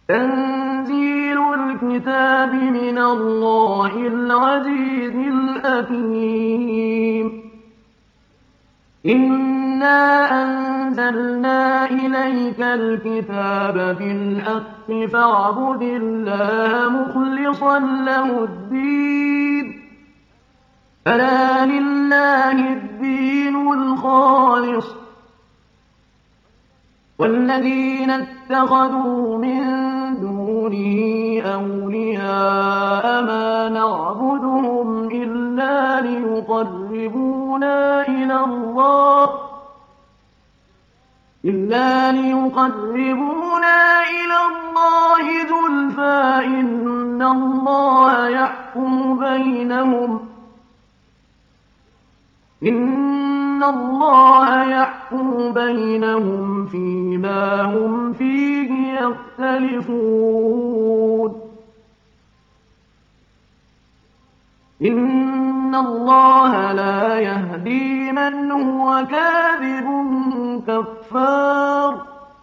تنزيل الكتاب من الله العزيز الحكيم. إنا أنزلنا إليك الكتاب بالحق فاعبد الله مخلصا له الدين ألا لله الدين الخالص. والذين اتخذوا من دونه أولياء ما نعبدهم إلا ليقربونا إلى الله زلفى إن الله يحكم بينهم فيما هم فيه يختلفون. إن الله لا يهدي من هو كاذب كفار.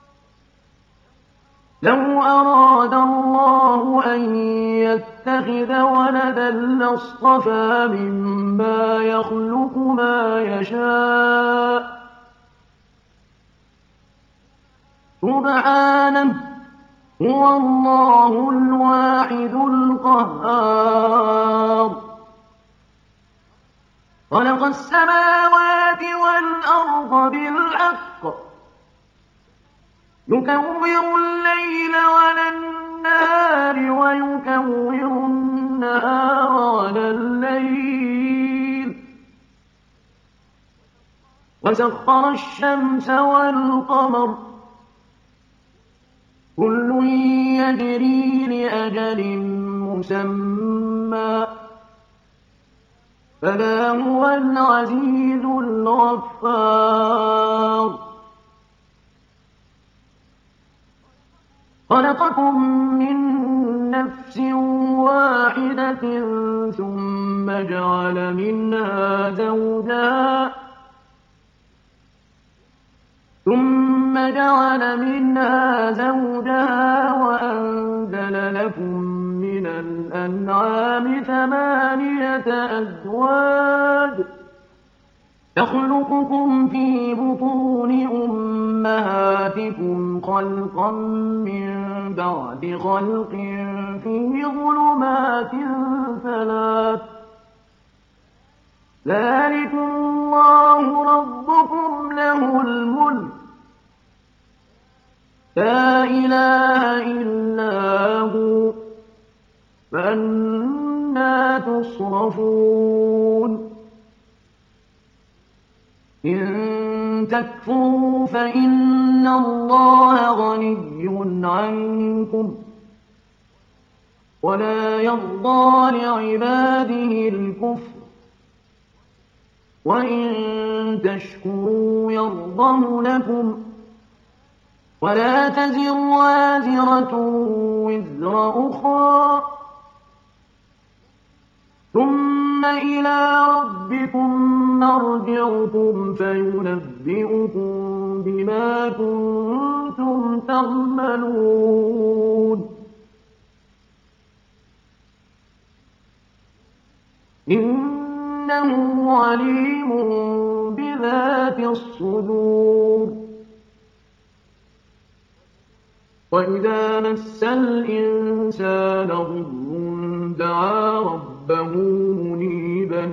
لو أراد الله أن يتخذ ولدا لاصطفى مما يخلق ما يشاء سبحانه هو الله الواحد القهار. خلق السماوات والأرض بالحق يكور الليل على النهار ويكور النهار على الليل وسخر الشمس والقمر كل يجري لأجل مسمى فلا هو العزيز الغفار. خلقكم من نفس واحدة ثم جعل منها زوجها وأنزل لكم من الأنعام 8 أزواج يخلقكم في بطون أمهاتكم خلقا من بعد خلق في ظلمات 3 ذلكم الله ربكم له الملك لا إله إلا هو فأنى تصرفون. إن تكفروا فإن الله غني عنكم ولا يرضى لعباده الكفر وإن تشكروا يرضه لكم ولا تزر وازرة وزر أخرى ثم إلى ربكم مرجعكم فينبئكم بما كنتم تعملون. إنه عليم بذات الصدور. وإذا مس الإنسان ضر دعا ربه منيبا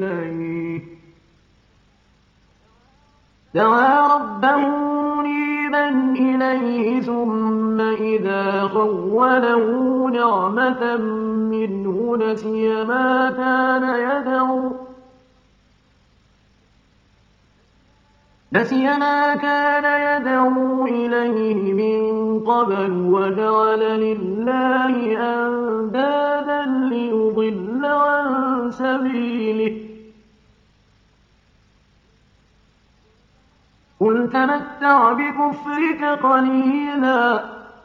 إليه ثم إذا خوله نعمة منه نسي ما كان يدعو إليه من قبل وجعل لله أندادا ليضل عن سبيله. قل تمتع بكفرك قليلا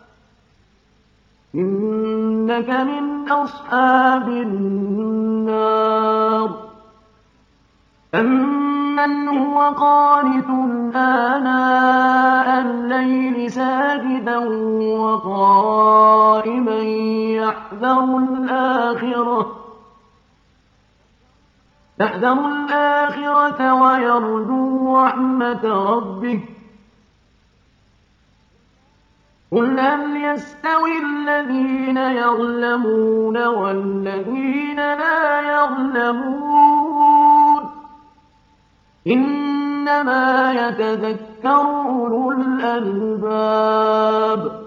إنك من أصحاب النار. أمن من هو قانت آناء الليل ساجدا وقائما يحذر الآخرة ويرجو رحمة ربه قل هل يستوي الذين يعلمون والذين لا يعلمون إنما يتذكر أولو الألباب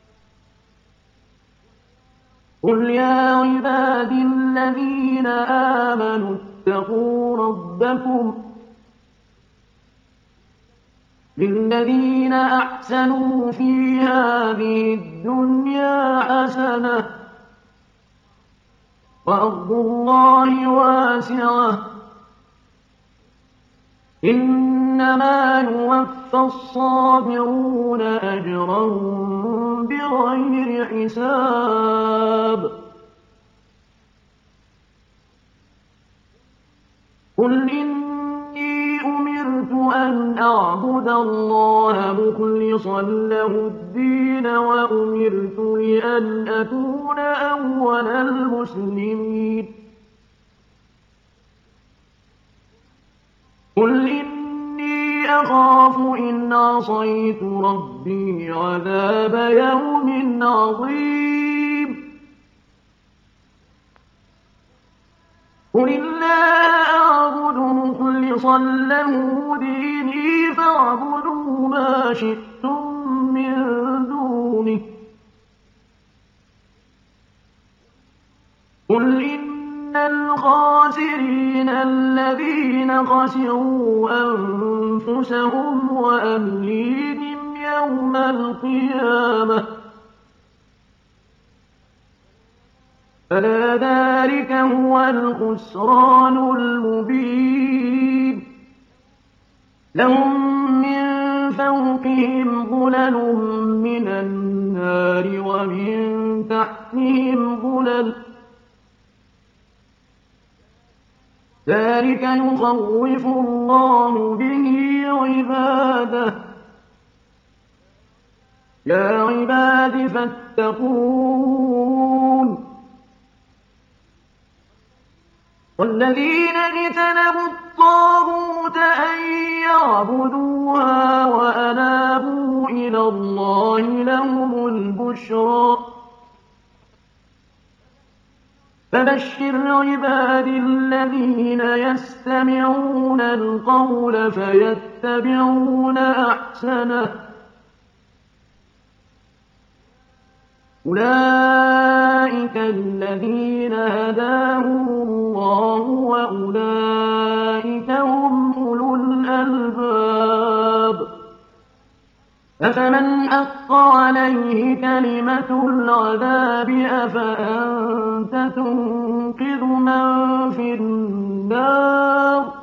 قل يا عبادي الذين آمنوا اتقوا ربكم للذين أحسنوا في هذه الدنيا حسنة وأرض الله واسعة إنما يوفى الصابرون أجرهم بغير حساب قل إني أمرت أن أعبد الله مخلصا له الدين وأمرت لأن أكون أول المسلمين قل إني أخاف إن عصيت ربي عذاب يوم عظيم قل الله أعبد مخلصا له ديني فاعبدوا ما شئتم من دونه قل إن الخاسرين الذين خسروا أنفسهم وأهليهم يوم القيامة ألا ذلك هو الخسران المبين لهم من فوقهم ظلل من النار ومن تحتهم ظلل ذلك يخوف الله به عباده يا عباد فاتقون والذين اجتنبوا الطاغوت أن يعبدوها وأنابوا إلى الله لهم البشرى فبشر عبادي الذين يستمعون القول فيتبعون أحسنه أولئك الذين هداهم الله وأولئك هم أولو الألباب أفمن حق عليه كلمة العذاب أفأنت تنقذ من في النار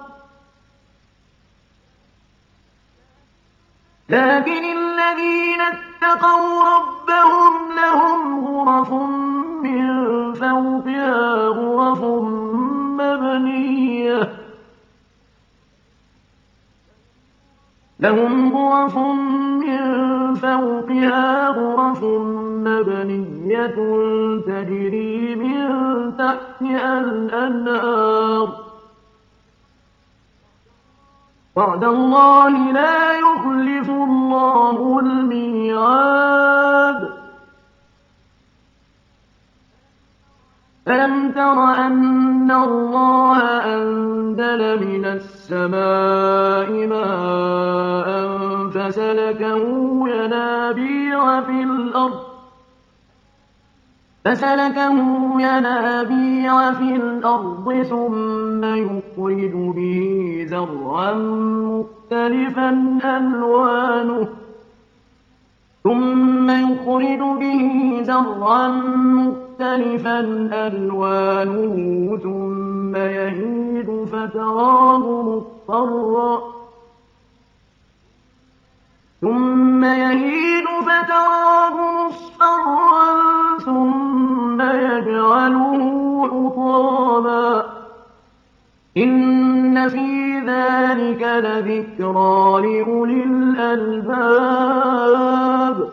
لكن الذين اتقوا ربهم لهم غرف من فوقها غرف مبنية لهم غرف من فوقها غرف مبنية تجري من تحتها الأنهار وعد الله لا يخلف الله الميعاد ألم تر أن الله أنزل من السماء ماء فسلكه ينابيع في الأرض ثم يخرج به زرعا مختلفا ألوانه ثم يهيج فتراه مصفرا ثم يجعله حطاما إن في ذلك لذكرى لأولي الألباب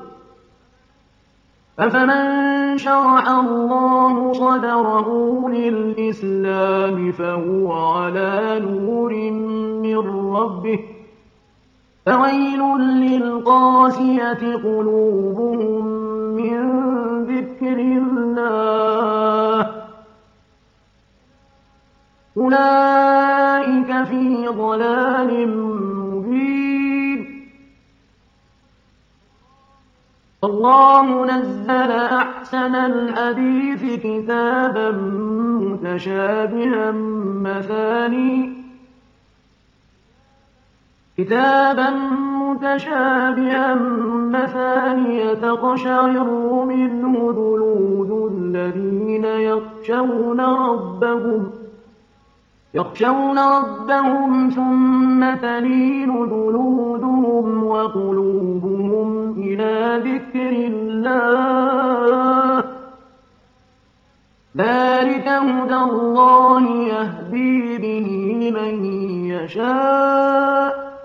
أفمن شرح الله صدره للإسلام فهو على نور من ربه فويل للقاسية قلوبهم من ذكر الله أولئك في ضلال مبين الله نزل أحسن الحديث كتابا متشابها مثانية تقشعر منه جلود الذين يخشون ربهم ثم تلين جلودهم وقلوبهم إلى ذكر الله ذلك هدى الله يهدي به من يشاء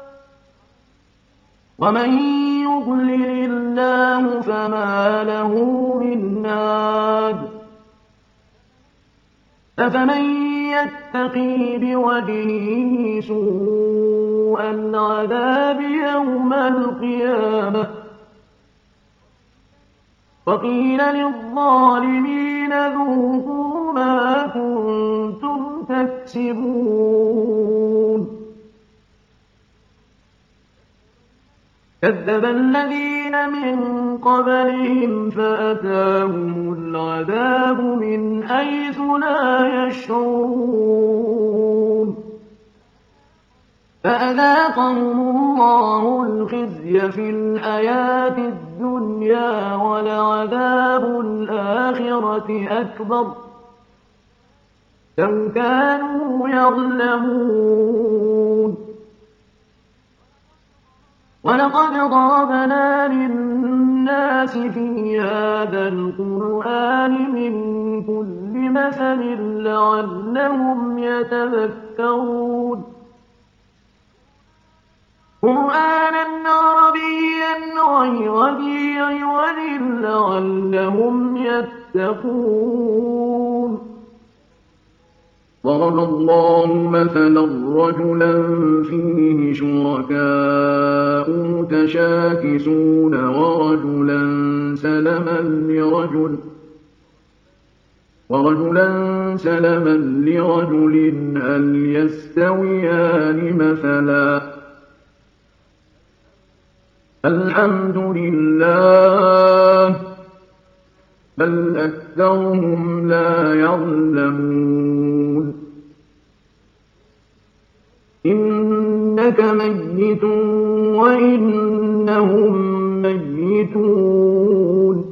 ومن يضلل الله فما له من هاد أفمن يتقي بوجهه سوء العذاب يوم القيامة وقيل للظالمين ذوقوا ما كنتم تكسبون كذب الذين من قبلهم فأتاهم العذاب من حيث لا يشعرون فأذاقهم الله الخزي في الحياة الدنيا ولعذاب الآخرة أكبر لو كانوا يعلمون ولقد ضربنا للناس في هذا القرآن من كل مثل لعلهم يتذكرون قرآنا عربيا غير ذي عوج لعلهم يتقون ضرب الله مثلا رجلا فيه شركاء متشاكسون ورجلا سلما لرجل هل يستويان مثلا الحمد لله بل أكثرهم لا يعلمون إنك ميت وإنهم ميتون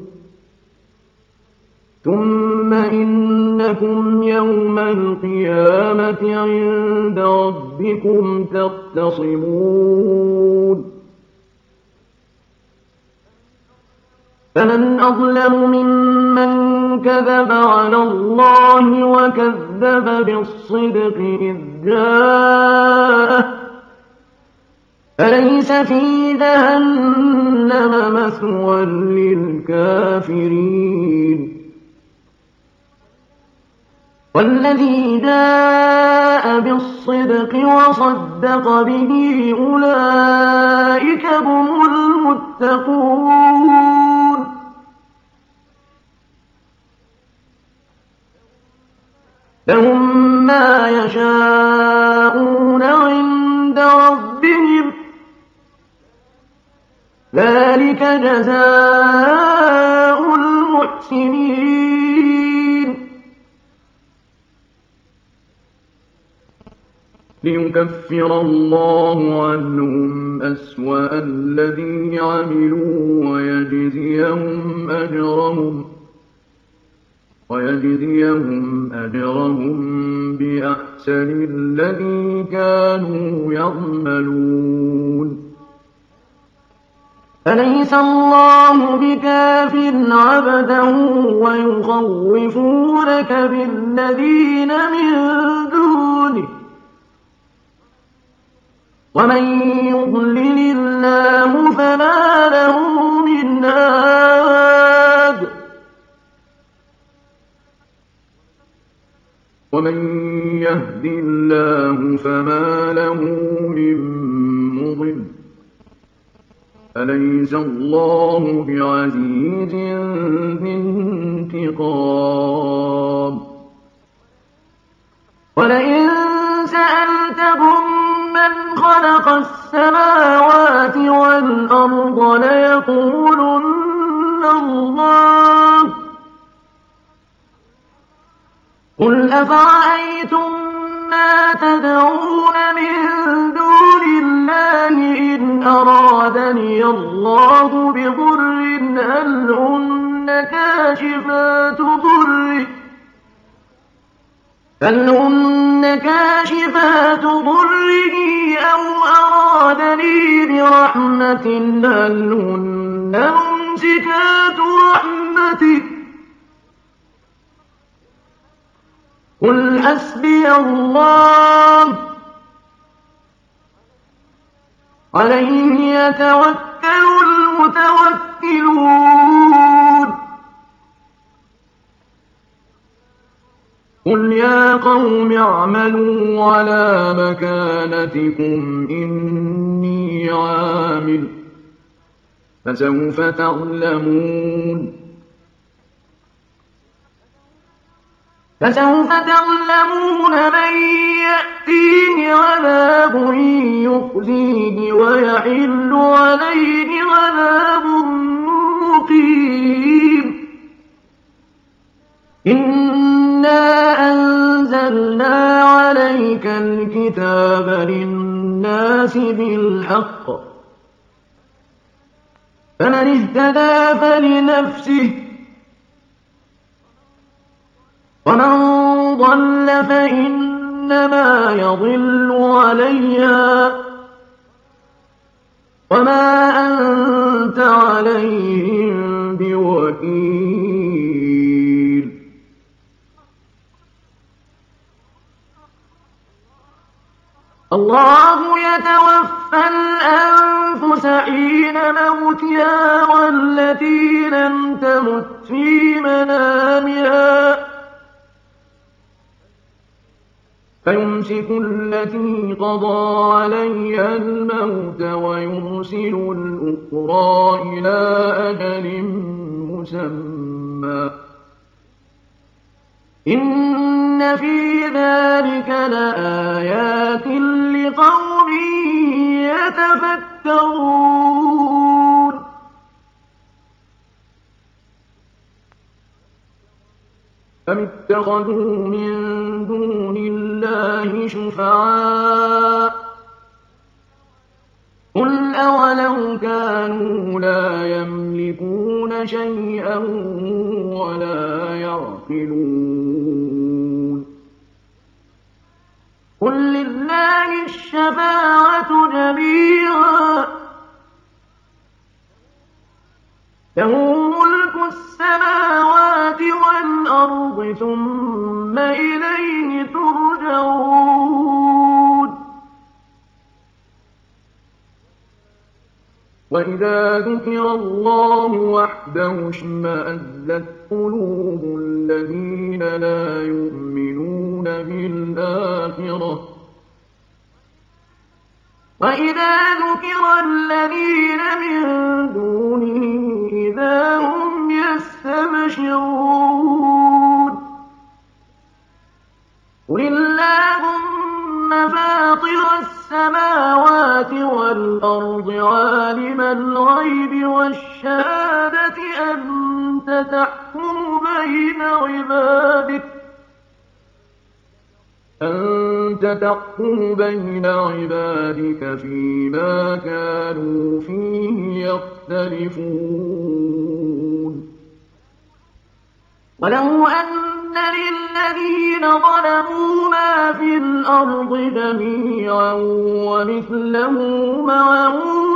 ثم إنكم يوم القيامة عند ربكم تختصمون فمن أظلم ممن كذب على الله وكذب بالصدق إذ جاءه أليس في جهنم مثوى للكافرين والذي جاء بالصدق وصدق به أولئك هم المتقون لهم ما يشاءون عند ربهم ذلك جزاء المحسنين ليكفر الله عنهم أسوأ الذي عملوا ويجزيهم أجرهم بأحسن الذي كانوا يعملون أليس الله بكاف عبده ويخوفونك بالذين من دونه ومن يضلل الله فما له من هاد ومن يهد الله فما له من مضل أليس الله بعزيز ذي انتقام ولئن سألتهم من خلق السماوات والأرض ليقولن الله قل أفرأيتم ما تدعون من دون الله إن أرادني الله بضر هل هن كاشفات ضره أو أرادني برحمة هل هن ممسكات رحمته قل حسبي الله عليه يتوكل المتوكلون قل يا قوم اعملوا على مكانتكم إني عامل فسوف تعلمون من يأتيه عذاب يخزيه ويحل عليه عذاب مقيم إنا أنزلنا عليك الكتاب للناس بالحق فمن اهتدى فلنفسه ومن ضل فإنما يضل عليها وما أنت عليهم بوكيل الله يتوفى الأنفس حين موتها والتي لم تمت في منامها فيمسك التي قضى عليها الموت ويرسل الأخرى إلى أجل مسمى إن في ذلك لآيات لقوم يتفكرون أم اتخذوا من دون الله شفعاء قل أولو كانوا لا يملكون شيئا ولا يعقلون قل لله الشفاعة جميعا له ملك السماوات والأرض ثم إليه ترجعون وإذا ذكر الله وحده اشمأزت قلوب الذين لا يؤمنون بالآخرة وإذا ذكر الذين من دونه إذا هم يستبشرون قل اللهم فاطر السماوات والأرض عالم الغيب والشهادة أنت تحكم بين عبادك فيما كانوا فيه يختلفون ولو أن للذين ظلموا ما في الأرض جميعا ومثله معه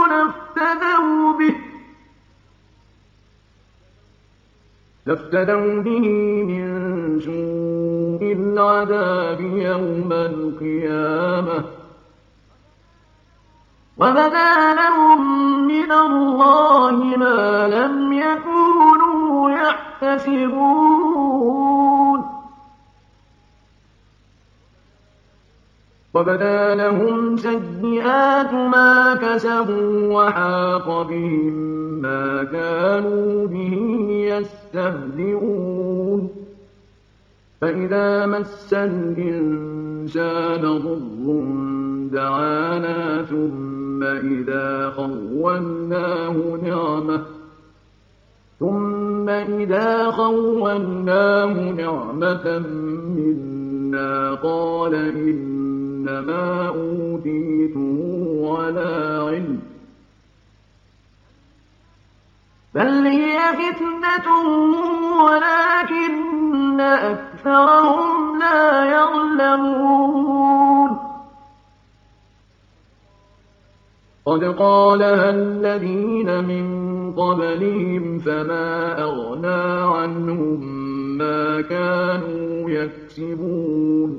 لافتدوا به من سوء العذاب يوم القيامة وبدا لهم من الله ما لم يكونوا يحتسبون وبدا لهم سيئات ما كسبوا وحاق بهم ما كانوا به يستهزئون فإذا مس الإنسان ضر دعانا ثم إذا خولناه نعمة منا قال إنما أوتيته على علم بل هي فتنة ولكن أكثرهم لا يعلمون قد قالها الذين من قبلهم فما أغنى عنهم ما كانوا يكسبون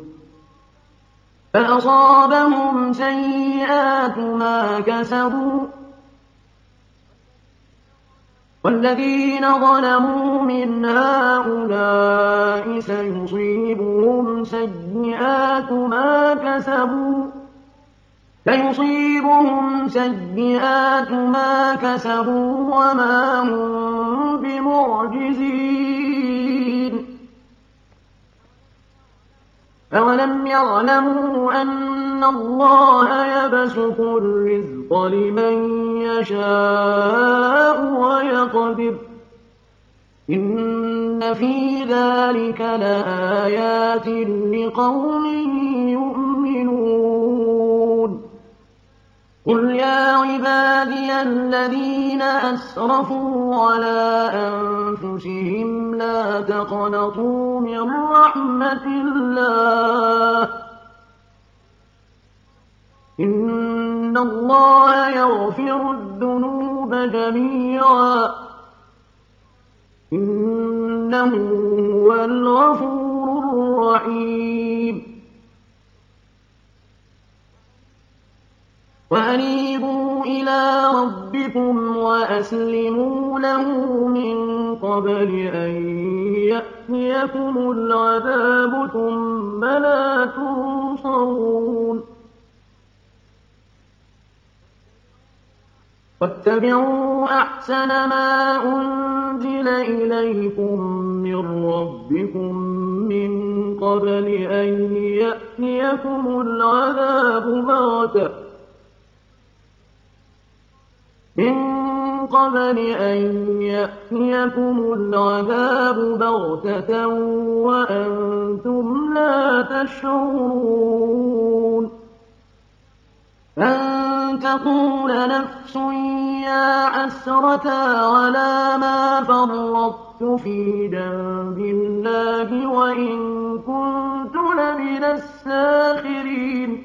فأصابهم سيئات ما كسبوا والذين ظلموا من هؤلاء سيصيبهم سيئات ما كسبوا وما هم بمعجزين أولم يعلموا أن الله يبسط الرزق لمن يشاء ويقدر إن في ذلك لآيات لقوم يؤمنون قل يا عبادي الذين أسرفوا على أنفسهم لا تقنطوا من رحمة الله إن الله يغفر الذنوب جميعا إنه هو الغفور الرحيم وأنيبوا إلى ربكم وأسلموا له من قبل أن يأتيكم العذاب ثم لا تنصرون واتبعوا أحسن ما أنزل إليكم من ربكم من قبل أن يأتيكم العذاب بغتة وأنتم لا تشعرون أن تقول نفس يا حسرة على ما فرطت في جنب الله وإن كنت لمن الساخرين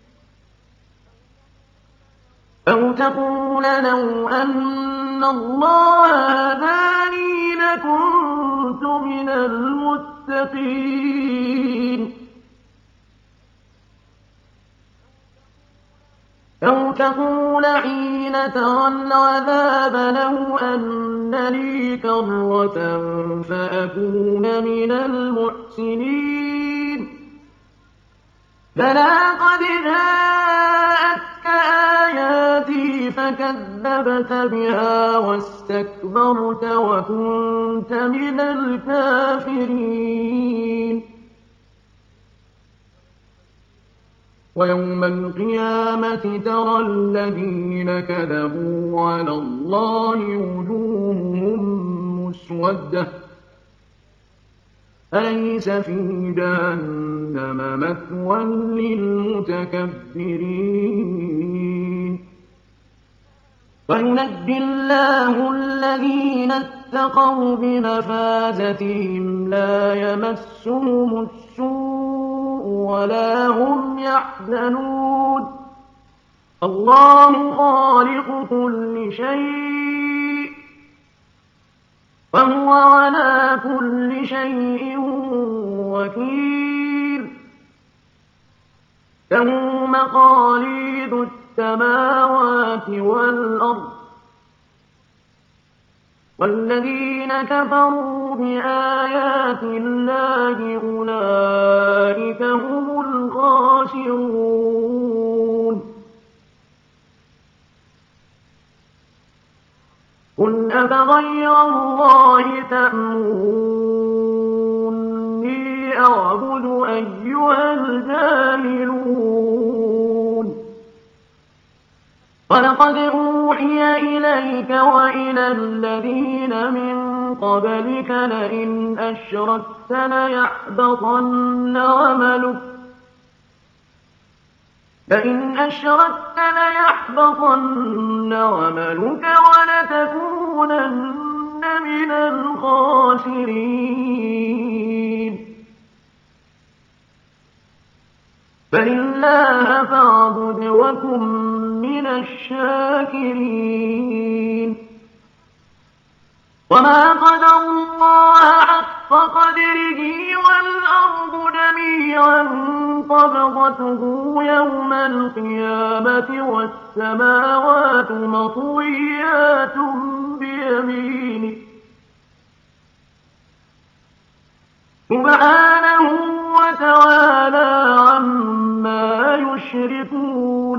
أو تقول لو أن الله هداني لكنت من المتقين أو تقول حين ترى العذاب لو أن لي كرة فأكون من المحسنين بلى قد جاءتك آياتي فكذبت بها واستكبرت وكنت من الكافرين ويوم القيامة ترى الذين كذبوا على الله وجوههم مسودة أليس في جهنم مثوى للمتكبرين وينجي الله الذين اتقوا بمفازتهم لا يمسهم السوء ولا هم يحزنون الله خالق كل شيء وهو على كل شيء وكيل له مقاليد السماوات والأرض والذين كفروا بآيات الله أولئك هم الخاسرون. قل أفغير الله تأمروني أعبد أيها الجاهلون. ولقد أوحي إليك وإلى الذين من قبلك لئن أشركت ليحبطن عملك ولتكونن من الخاسرين. فلله فاعبد وكن من الشاكرين. وما قدر الله حق قدره والأرض جميعا قبضته يوم القيامة والسماوات مطويات بيمينه سبحانه وتعالى عما يشركون.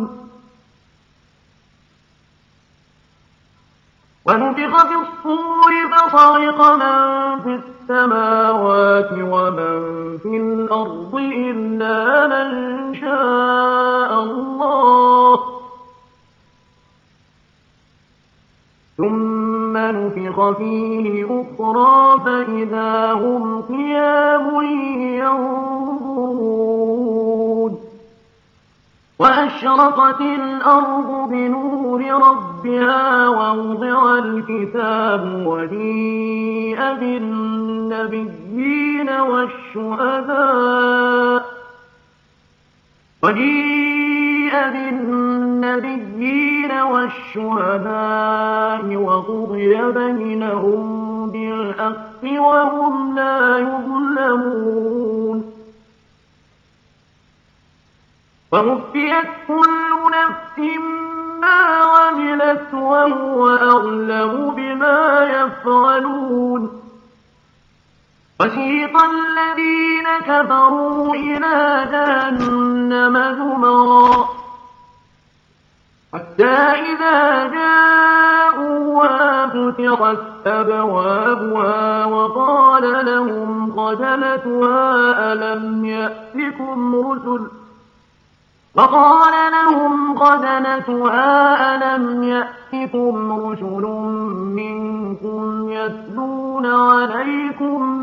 ونفخ في الصور فصعق من في السماوات ومن في الأرض إلا من شاء الله ثم نفخ فيه أخرى فإذا هم قيام ينظرون. وأشرقت الأرض بنور ربها ووضع الكتاب وجيء بالنبيين والشهداء وقضي بينهم بالحق وهم لا يظلمون. ووفيت كل نفس ما عملت وهو أعلم بما يفعلون. وسيق الذين كفروا إلى جهنم زمرا حتى إذا جاءوها فتحت أبوابها وقال لهم خزنتها ألم يأتكم رسل منكم يتلون عليكم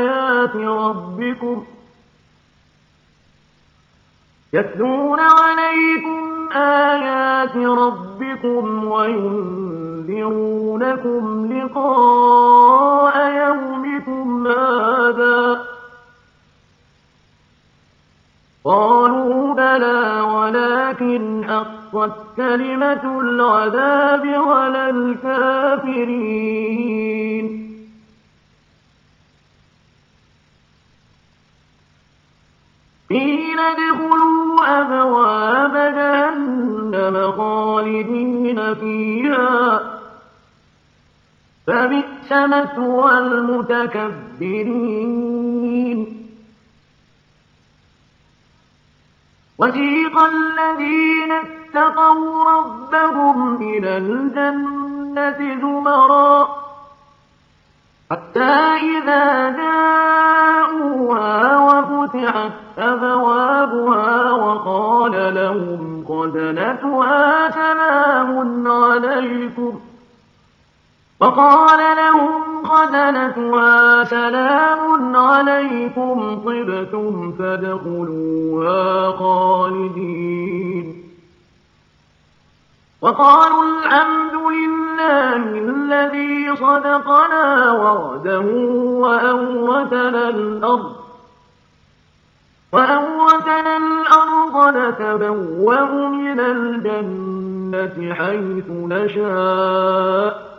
آيات ربكم وينذرونكم لقاء يومكم هذا. قالوا بلى ولكن حقت كلمة العذاب على الكافرين. قيل ادخلوا أبواب جهنم خالدين فيها فبئس مثوى المتكبرين. وسيق الذين اتقوا ربهم إلى الجنة زمرا حتى إذا جاءوها وفتحت أبوابها وقال لهم خزنتها سلام عليكم طبتم فادخلوها خالدين. وقالوا الحمد لله الذي صدقنا وعده وأورثنا الأرض نتبوأ من الجنة حيث نشاء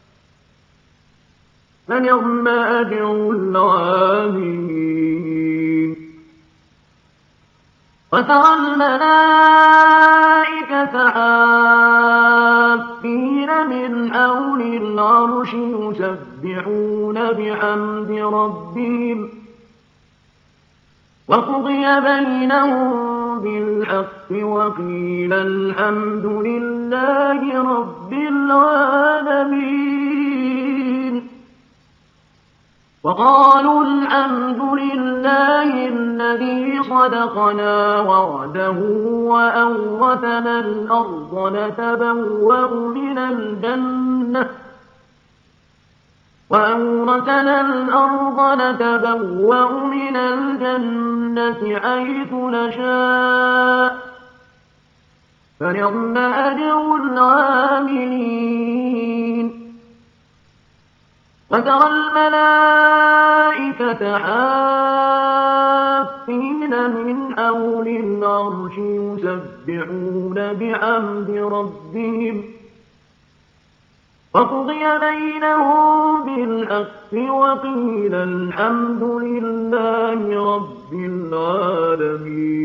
فنعم أجر العاملين. وترى الملائكة الملائكة حافين من حول العرش يسبحون بحمد ربهم وقضي بينهم بالحق وقيل الحمد لله رب العالمين وقالوا الحمد لله الذي صدقنا وعده وأورثنا الأرض نتبوأ من الجنة حيث نشاء فنعم أجر العاملين وترى الملائكة حافين من حول العرش يسبحون بحمد ربهم وقضي بينهم بالحق وقيل الحمد لله رب العالمين